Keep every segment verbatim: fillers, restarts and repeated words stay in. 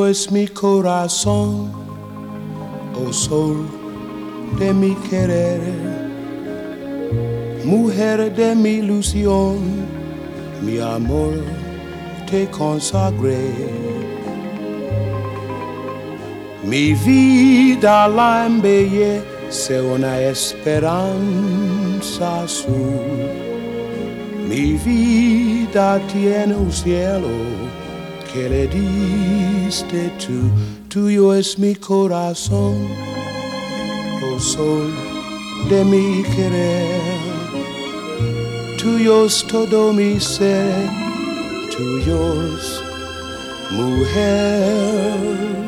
es mi corazón, oh sol de mi querer, mujer de mi ilusión, mi amor te consagré. Mi vida la embellece una esperanza azul. Mi vida tiene un cielo que le diste tú. Tuyo es mi corazón, oh sol de mi querer. Tuyo es todo mi ser, tuyos, mujer.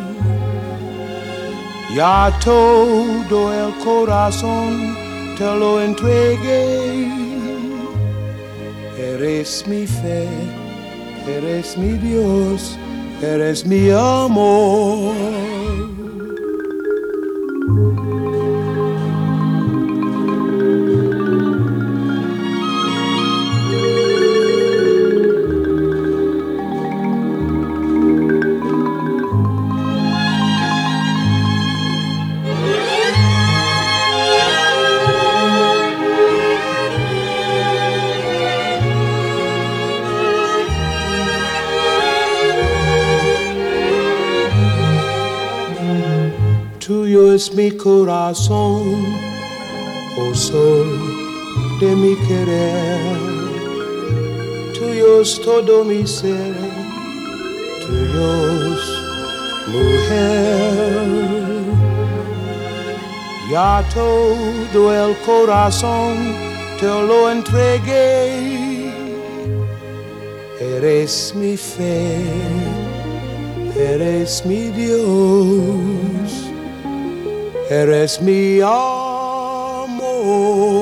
Ya todo el corazón te lo entregué. Eres mi fe, eres mi Dios, eres mi amor. Tuyo es mi corazón, oh sol de mi querer. Tuyo es todo mi ser, tuyo es mujer. Ya todo el corazón te lo entregué. Eres mi fe, eres mi Dios, eres mi amor.